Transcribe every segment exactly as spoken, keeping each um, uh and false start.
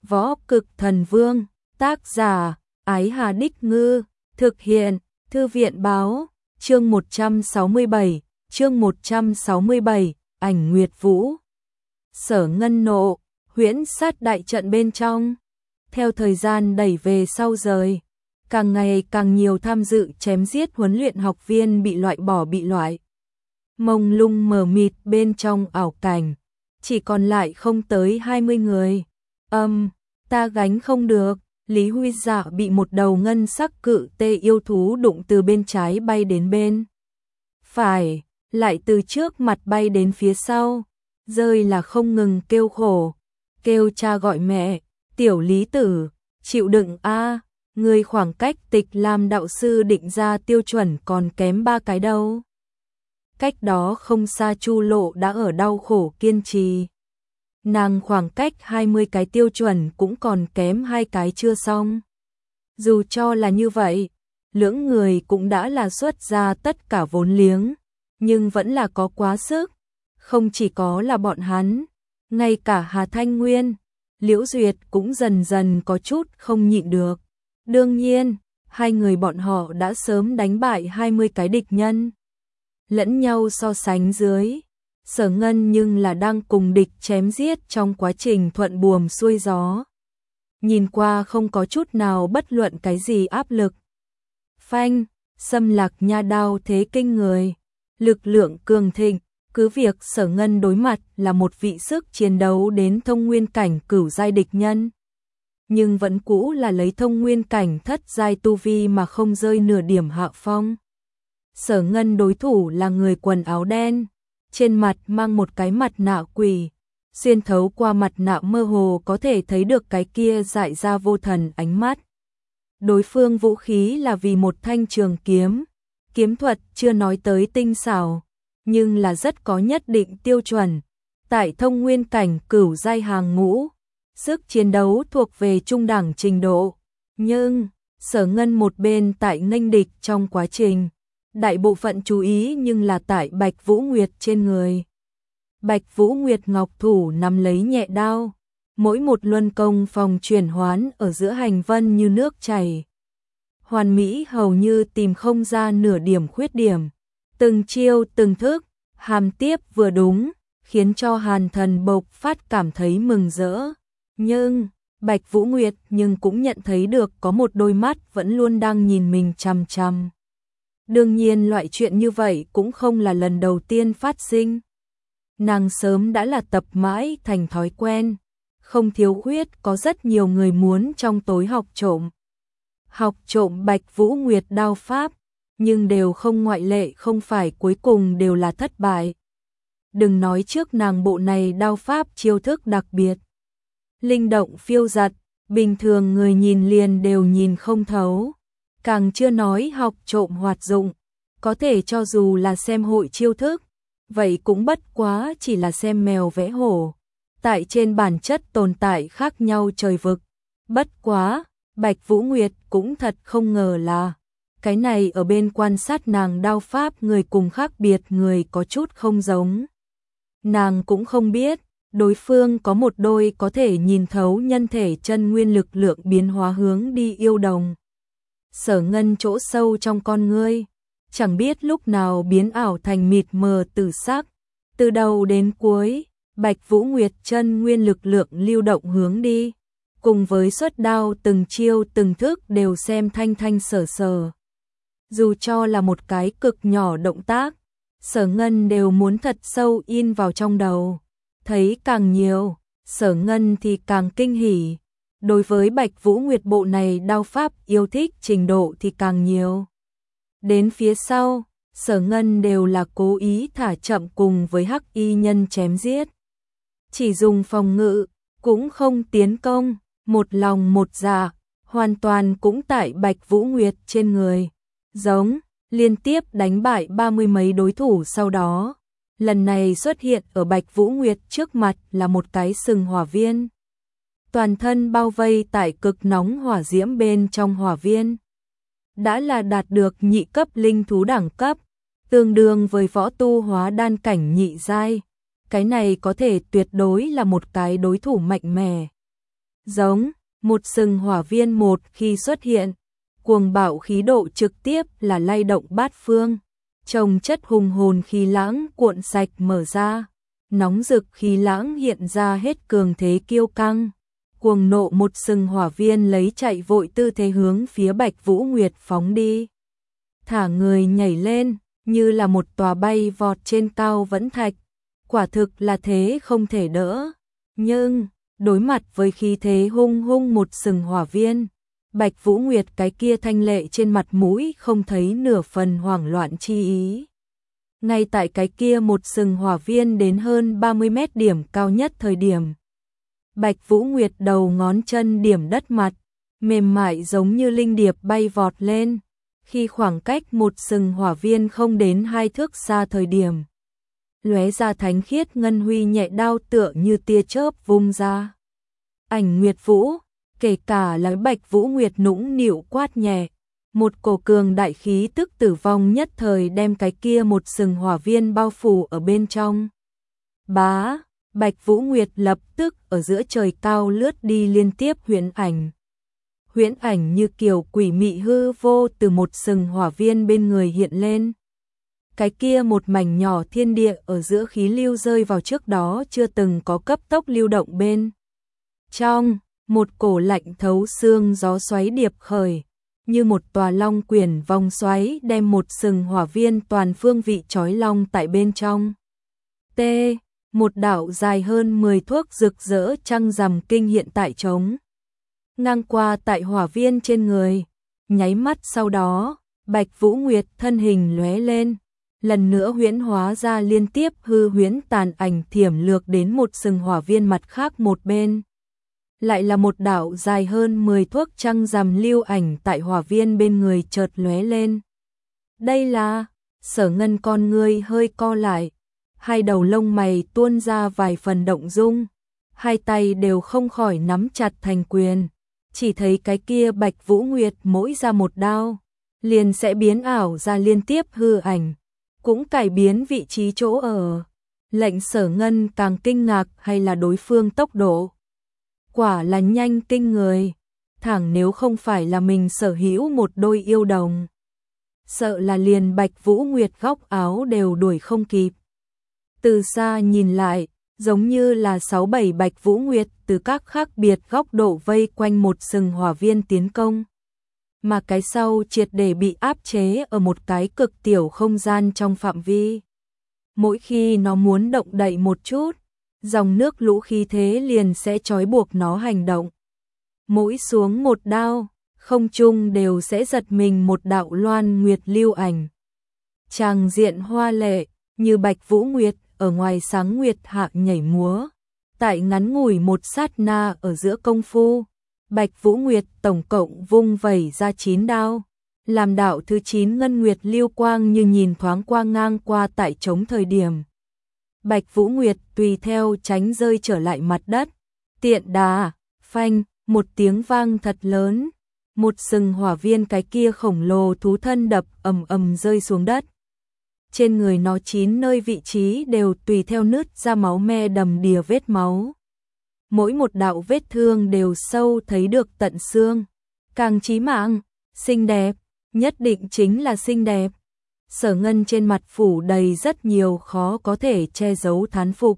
Võ Cực Thần Vương, tác giả, Ái Hà Đích Ngư, thực hiện, Thư viện Báo, chương một trăm sáu mươi bảy, chương một trăm sáu mươi bảy, ảnh Nguyệt Vũ. Sở Ngân nộ, huyễn sát đại trận bên trong. Theo thời gian đẩy về sau rời, càng ngày càng nhiều tham dự chém giết huấn luyện học viên bị loại bỏ bị loại. Mông lung mờ mịt bên trong ảo cảnh, chỉ còn lại không tới hai mươi người. Âm, ta gánh không được, Lý Huy Dạ bị một đầu ngân sắc cự tê yêu thú đụng từ bên trái bay đến bên phải, lại từ trước mặt bay đến phía sau, rơi là không ngừng kêu khổ, kêu cha gọi mẹ, tiểu Lý Tử, chịu đựng a, người khoảng cách Tịch Lam đạo sư định ra tiêu chuẩn còn kém ba cái đâu. Cách đó không xa Chu Lộ đã ở đau khổ kiên trì. Nàng khoảng cách hai mươi cái tiêu chuẩn cũng còn kém hai cái chưa xong. Dù cho là như vậy, lưỡng người cũng đã là xuất ra tất cả vốn liếng, nhưng vẫn là có quá sức. Không chỉ có là bọn hắn, ngay cả Hà Thanh Nguyên, Liễu Duyệt cũng dần dần có chút không nhịn được. Đương nhiên, hai người bọn họ đã sớm đánh bại hai mươi cái địch nhân. Lẫn nhau so sánh dưới, Sở Ngân nhưng là đang cùng địch chém giết trong quá trình thuận buồm xuôi gió. Nhìn qua không có chút nào bất luận cái gì áp lực. Phanh, Xâm Lạc Nha đao thế kinh người, lực lượng cường thịnh, cứ việc Sở Ngân đối mặt là một vị sức chiến đấu đến thông nguyên cảnh cửu giai địch nhân, nhưng vẫn cũ là lấy thông nguyên cảnh thất giai tu vi mà không rơi nửa điểm hạ phong. Sở Ngân đối thủ là người quần áo đen, trên mặt mang một cái mặt nạ quỷ, xuyên thấu qua mặt nạ mơ hồ có thể thấy được cái kia dại ra vô thần ánh mắt. Đối phương vũ khí là vì một thanh trường kiếm, kiếm thuật chưa nói tới tinh xảo, nhưng là rất có nhất định tiêu chuẩn. Tại thông nguyên cảnh cửu giai hàng ngũ, sức chiến đấu thuộc về trung đẳng trình độ, nhưng Sở Ngân một bên tại nghênh địch trong quá trình, đại bộ phận chú ý nhưng là tại Bạch Vũ Nguyệt trên người. Bạch Vũ Nguyệt ngọc thủ nắm lấy nhẹ đao, mỗi một luân công phòng chuyển hoán ở giữa hành vân như nước chảy. Hoàn mỹ hầu như tìm không ra nửa điểm khuyết điểm, từng chiêu từng thức, hàm tiếp vừa đúng, khiến cho Hàn Thần bộc phát cảm thấy mừng rỡ. Nhưng, Bạch Vũ Nguyệt nhưng cũng nhận thấy được có một đôi mắt vẫn luôn đang nhìn mình chằm chằm. Đương nhiên loại chuyện như vậy cũng không là lần đầu tiên phát sinh. Nàng sớm đã là tập mãi thành thói quen, không thiếu khuyết có rất nhiều người muốn trong tối học trộm. Học trộm Bạch Vũ Nguyệt đao pháp, nhưng đều không ngoại lệ không phải cuối cùng đều là thất bại. Đừng nói trước nàng bộ này đao pháp chiêu thức đặc biệt, linh động phiêu giật, bình thường người nhìn liền đều nhìn không thấu. Càng chưa nói học trộm hoạt dụng, có thể cho dù là xem hội chiêu thức, vậy cũng bất quá chỉ là xem mèo vẽ hổ. Tại trên bản chất tồn tại khác nhau trời vực. Bất quá, Bạch Vũ Nguyệt cũng thật không ngờ là, cái này ở bên quan sát nàng đao pháp người cùng khác biệt người có chút không giống. Nàng cũng không biết, đối phương có một đôi có thể nhìn thấu nhân thể chân nguyên lực lượng biến hóa hướng đi yêu đồng. Sở Ngân chỗ sâu trong con ngươi, chẳng biết lúc nào biến ảo thành mịt mờ tử sắc. Từ đầu đến cuối, Bạch Vũ Nguyệt chân nguyên lực lượng lưu động hướng đi, cùng với xuất đao từng chiêu từng thức đều xem thanh thanh sở sở. Dù cho là một cái cực nhỏ động tác, Sở Ngân đều muốn thật sâu in vào trong đầu. Thấy càng nhiều, Sở Ngân thì càng kinh hỉ. Đối với Bạch Vũ Nguyệt bộ này đao pháp yêu thích trình độ thì càng nhiều. Đến phía sau, Sở Ngân đều là cố ý thả chậm cùng với hắc y nhân chém giết. Chỉ dùng phòng ngự, cũng không tiến công, một lòng một dạ, hoàn toàn cũng tại Bạch Vũ Nguyệt trên người. Giống, liên tiếp đánh bại ba mươi mấy đối thủ sau đó. Lần này xuất hiện ở Bạch Vũ Nguyệt trước mặt là một cái sừng hỏa viên. Toàn thân bao vây tại cực nóng hỏa diễm bên trong hỏa viên. Đã là đạt được nhị cấp linh thú đẳng cấp, tương đương với võ tu hóa đan cảnh nhị giai. Cái này có thể tuyệt đối là một cái đối thủ mạnh mẽ. Giống, một sừng hỏa viên một khi xuất hiện, cuồng bạo khí độ trực tiếp là lay động bát phương, trồng chất hùng hồn khí lãng cuộn sạch mở ra, nóng rực khí lãng hiện ra hết cường thế kiêu căng. Cuồng nộ một sừng hỏa viên lấy chạy vội tư thế hướng phía Bạch Vũ Nguyệt phóng đi. Thả người nhảy lên, như là một tòa bay vọt trên cao vẫn thạch, quả thực là thế không thể đỡ. Nhưng, đối mặt với khí thế hung hung một sừng hỏa viên, Bạch Vũ Nguyệt cái kia thanh lệ trên mặt mũi không thấy nửa phần hoảng loạn chi ý. Ngay tại cái kia một sừng hỏa viên đến hơn ba mươi mét điểm cao nhất thời điểm, Bạch Vũ Nguyệt đầu ngón chân điểm đất mặt, mềm mại giống như linh điệp bay vọt lên, khi khoảng cách một sừng hỏa viên không đến hai thước xa thời điểm. Lóe ra thánh khiết ngân huy nhẹ đao tựa như tia chớp vung ra. Ảnh Nguyệt Vũ, kể cả là Bạch Vũ Nguyệt nũng nịu quát nhẹ, một cổ cường đại khí tức tử vong nhất thời đem cái kia một sừng hỏa viên bao phủ ở bên trong. Bá, Bạch Vũ Nguyệt lập tức ở giữa trời cao lướt đi liên tiếp huyễn ảnh. Huyễn ảnh như kiểu quỷ mị hư vô từ một sừng hỏa viên bên người hiện lên. Cái kia một mảnh nhỏ thiên địa ở giữa khí lưu rơi vào trước đó chưa từng có cấp tốc lưu động bên. Trong, một cổ lạnh thấu xương gió xoáy điệp khởi, như một tòa long quyển vòng xoáy đem một sừng hỏa viên toàn phương vị chói long tại bên trong. T. Một đạo dài hơn mười thước rực rỡ trăng rằm kinh hiện tại trống. Ngang qua tại hỏa viên trên người, nháy mắt sau đó, Bạch Vũ Nguyệt thân hình lóe lên, lần nữa huyễn hóa ra liên tiếp hư huyễn tàn ảnh thiểm lược đến một sừng hỏa viên mặt khác một bên. Lại là một đạo dài hơn mười thước trăng rằm lưu ảnh tại hỏa viên bên người chợt lóe lên. Đây là, Sở Ngân con ngươi hơi co lại, hai đầu lông mày tuôn ra vài phần động dung, hai tay đều không khỏi nắm chặt thành quyền, chỉ thấy cái kia Bạch Vũ Nguyệt mỗi ra một đao, liền sẽ biến ảo ra liên tiếp hư ảnh, cũng cải biến vị trí chỗ ở. Lệnh Sở Ngân càng kinh ngạc hay là đối phương tốc độ. Quả là nhanh kinh người, thẳng nếu không phải là mình sở hữu một đôi yêu đồng, sợ là liền Bạch Vũ Nguyệt góc áo đều đuổi không kịp. Từ xa nhìn lại, giống như là sáu bảy Bạch Vũ Nguyệt từ các khác biệt góc độ vây quanh một sừng hỏa viên tiến công. Mà cái sau triệt để bị áp chế ở một cái cực tiểu không gian trong phạm vi. Mỗi khi nó muốn động đậy một chút, dòng nước lũ khí thế liền sẽ trói buộc nó hành động. Mỗi xuống một đao, không trung đều sẽ giật mình một đạo loan nguyệt lưu ảnh. Tràng diện hoa lệ, như Bạch Vũ Nguyệt ở ngoài sáng nguyệt hạ nhảy múa. Tại ngắn ngủi một sát na ở giữa công phu, Bạch Vũ Nguyệt tổng cộng vung vẩy ra chín đao, làm đạo thứ chín ngân nguyệt lưu quang như nhìn thoáng qua ngang qua tại trống thời điểm. Bạch Vũ Nguyệt tùy theo tránh rơi trở lại mặt đất, tiện đà, phanh, một tiếng vang thật lớn, một sừng hỏa viên cái kia khổng lồ thú thân đập ầm ầm rơi xuống đất. Trên người nó chín nơi vị trí đều tùy theo nứt ra máu me đầm đìa vết máu. Mỗi một đạo vết thương đều sâu thấy được tận xương, càng chí mạng, xinh đẹp, nhất định chính là xinh đẹp. Sở Ngân trên mặt phủ đầy rất nhiều khó có thể che giấu thán phục.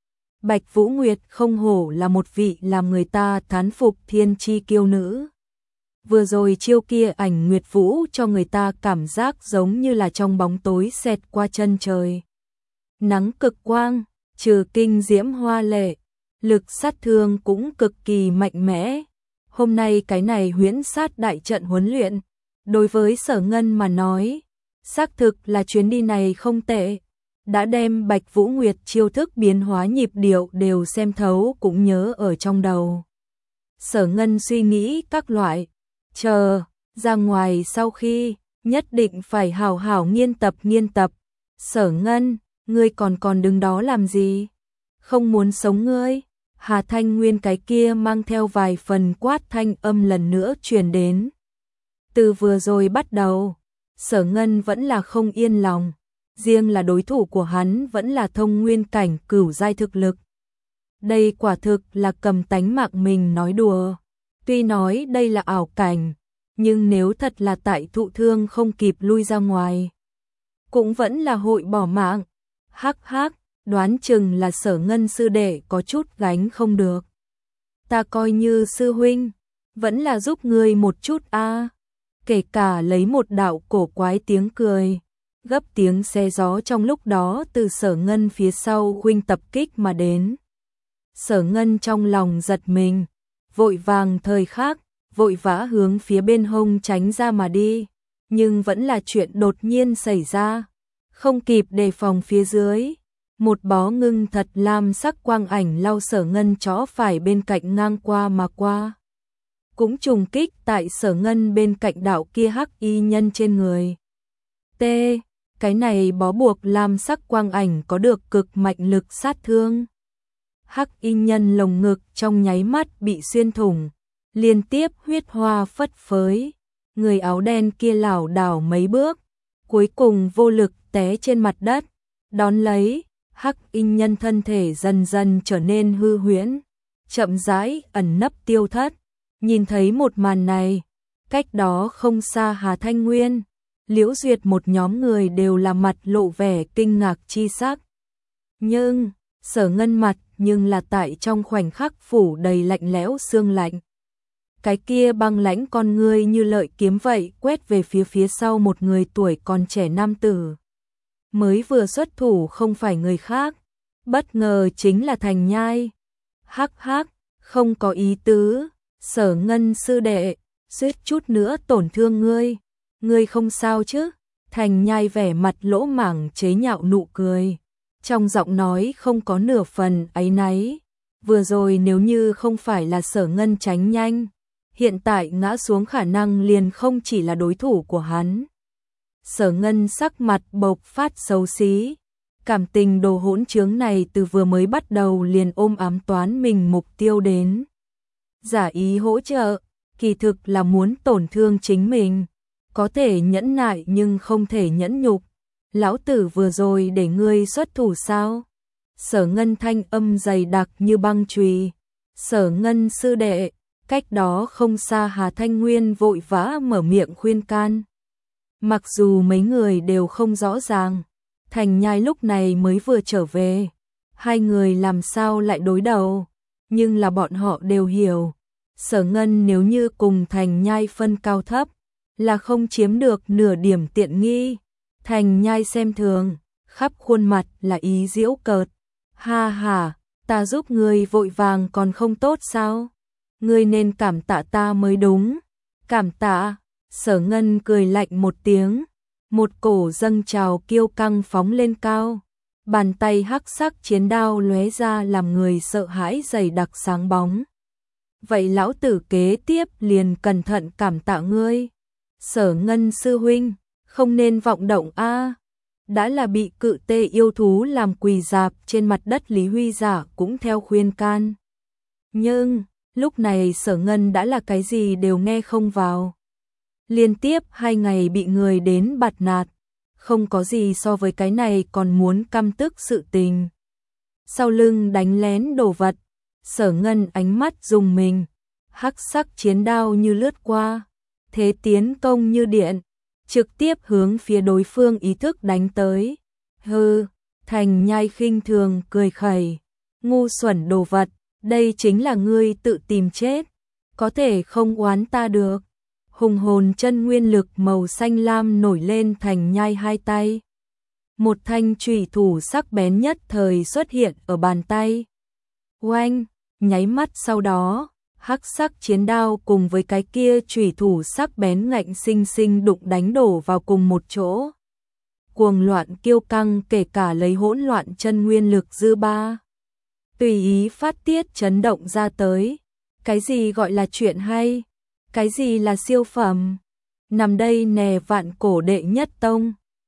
Bạch Vũ Nguyệt không hổ là một vị làm người ta thán phục thiên chi kiêu nữ. Vừa rồi chiêu kia ảnh Nguyệt Vũ cho người ta cảm giác giống như là trong bóng tối xẹt qua chân trời. Nắng cực quang, trừ kinh diễm hoa lệ, lực sát thương cũng cực kỳ mạnh mẽ. Hôm nay cái này huyễn sát đại trận huấn luyện, đối với Sở Ngân mà nói, xác thực là chuyến đi này không tệ. Đã đem Bạch Vũ Nguyệt chiêu thức biến hóa nhịp điệu đều xem thấu cũng nhớ ở trong đầu. Sở Ngân suy nghĩ các loại, chờ, ra ngoài sau khi, nhất định phải hào hào nghiên tập nghiên tập. Sở Ngân, ngươi còn còn đứng đó làm gì? Không muốn sống ngươi? Hà Thanh Nguyên cái kia mang theo vài phần quát thanh âm lần nữa truyền đến. Từ vừa rồi bắt đầu, Sở Ngân vẫn là không yên lòng, riêng là đối thủ của hắn vẫn là thông nguyên cảnh cửu giai thực lực. Đây quả thực là cầm tánh mạng mình nói đùa. Tuy nói đây là ảo cảnh, nhưng nếu thật là tại thụ thương không kịp lui ra ngoài, cũng vẫn là hội bỏ mạng. Hắc hắc, đoán chừng là Sở Ngân sư đệ có chút gánh không được. Ta coi như sư huynh, vẫn là giúp ngươi một chút a. Kể cả lấy một đạo cổ quái tiếng cười, gấp tiếng xe gió trong lúc đó từ Sở Ngân phía sau huynh tập kích mà đến. Sở Ngân trong lòng giật mình, vội vàng thời khắc, vội vã hướng phía bên hông tránh ra mà đi, nhưng vẫn là chuyện đột nhiên xảy ra, không kịp đề phòng phía dưới, một bó ngưng thật lam sắc quang ảnh lau Sở Ngân chó phải bên cạnh ngang qua mà qua, cũng trùng kích tại Sở Ngân bên cạnh đạo kia hắc y nhân trên người. T, cái này bó buộc lam sắc quang ảnh có được cực mạnh lực sát thương. Hắc y nhân lồng ngực trong nháy mắt bị xuyên thủng, liên tiếp huyết hoa phất phới, người áo đen kia lảo đảo mấy bước, cuối cùng vô lực té trên mặt đất, đón lấy, hắc y nhân thân thể dần dần trở nên hư huyễn, chậm rãi ẩn nấp tiêu thất. Nhìn thấy một màn này, cách đó không xa Hà Thanh Nguyên, Liễu Duyệt một nhóm người đều là mặt lộ vẻ kinh ngạc chi sắc. Nhưng, Sở Ngân mặt nhưng là tại trong khoảnh khắc phủ đầy lạnh lẽo xương lạnh. Cái kia băng lãnh con ngươi như lợi kiếm vậy quét về phía phía sau một người tuổi còn trẻ nam tử. Mới vừa xuất thủ không phải người khác, bất ngờ chính là Thành Nhai. Hắc hắc, không có ý tứ, Sở Ngân sư đệ, suýt chút nữa tổn thương ngươi, ngươi không sao chứ? Thành Nhai vẻ mặt lỗ mảng chế nhạo nụ cười, trong giọng nói không có nửa phần áy náy. Vừa rồi nếu như không phải là Sở Ngân tránh nhanh, hiện tại ngã xuống khả năng liền không chỉ là đối thủ của hắn. Sở Ngân sắc mặt bộc phát xấu xí, cảm tình đồ hỗn trướng này từ vừa mới bắt đầu liền ôm ám toán mình mục tiêu đến. Giả ý hỗ trợ, kỳ thực là muốn tổn thương chính mình, có thể nhẫn nại nhưng không thể nhẫn nhục. Lão tử vừa rồi để ngươi xuất thủ sao? Sở Ngân thanh âm dày đặc như băng chùy. Sở Ngân sư đệ, cách đó không xa Hà Thanh Nguyên vội vã mở miệng khuyên can. Mặc dù mấy người đều không rõ ràng, Thành Nhai lúc này mới vừa trở về, hai người làm sao lại đối đầu, nhưng là bọn họ đều hiểu, Sở Ngân nếu như cùng Thành Nhai phân cao thấp, là không chiếm được nửa điểm tiện nghi. Thành Nhai xem thường, khắp khuôn mặt là ý giễu cợt. Ha ha, ta giúp ngươi vội vàng còn không tốt sao? Ngươi nên cảm tạ ta mới đúng. Cảm tạ, Sở Ngân cười lạnh một tiếng, một cổ dâng trào kiêu căng phóng lên cao. Bàn tay hắc sắc chiến đao lóe ra làm người sợ hãi dày đặc sáng bóng. Vậy lão tử kế tiếp liền cẩn thận cảm tạ ngươi. Sở Ngân sư huynh, không nên vọng động a. Đã là bị cự tê yêu thú làm quỳ dạp trên mặt đất, Lý Huy Giả cũng theo khuyên can. Nhưng, lúc này Sở Ngân đã là cái gì đều nghe không vào. Liên tiếp hai ngày bị người đến bạt nạt, không có gì so với cái này còn muốn căm tức sự tình. Sau lưng đánh lén đồ vật, Sở Ngân ánh mắt rùng mình, hắc sắc chiến đao như lướt qua, thế tiến công như điện, trực tiếp hướng phía đối phương ý thức đánh tới. Hừ, Thành Nhai khinh thường cười khẩy, ngu xuẩn đồ vật, đây chính là ngươi tự tìm chết, có thể không oán ta được. Hùng hồn chân nguyên lực màu xanh lam nổi lên Thành Nhai hai tay. Một thanh chủy thủ sắc bén nhất thời xuất hiện ở bàn tay. Oanh, nháy mắt sau đó, hắc sắc chiến đao cùng với cái kia chủy thủ sắc bén ngạnh sinh sinh đụng đánh đổ vào cùng một chỗ. Cuồng loạn kiêu căng kể cả lấy hỗn loạn chân nguyên lực dư ba, tùy ý phát tiết chấn động ra tới. Cái gì gọi là chuyện hay? Cái gì là siêu phẩm? Nằm đây nè vạn cổ đệ nhất tông,